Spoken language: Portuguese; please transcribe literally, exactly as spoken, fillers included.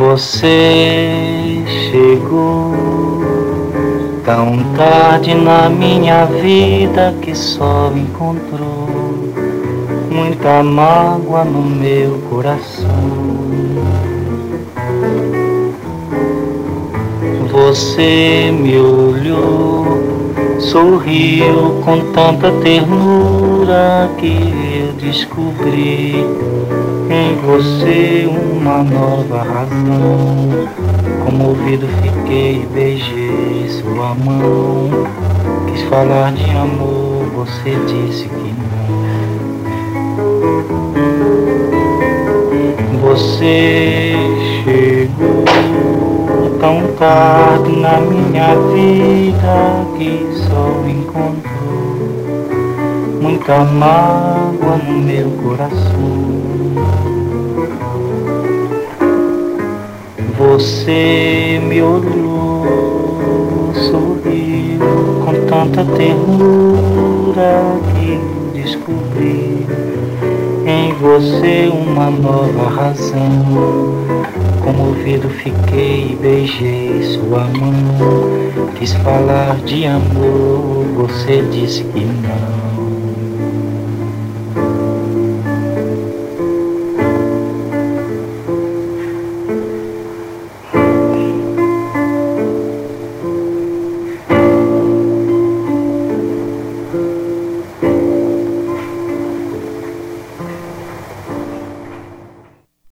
Você chegou tão tarde na minha vida que só encontrou muita mágoa no meu coração. Você me olhou, sorriu com tanta ternura que eu descobri em você uma nova razão. Comovido fiquei, beijei sua mão. Quis falar de amor, você disse que não. Você chegou tão tarde na minha vida que só encontrou muita mágoa no meu coração. Você me olhou, sorriu com tanta ternura que descobri em você uma nova razão. Comovido fiquei, beijei sua mão. Quis falar de amor, você disse que não.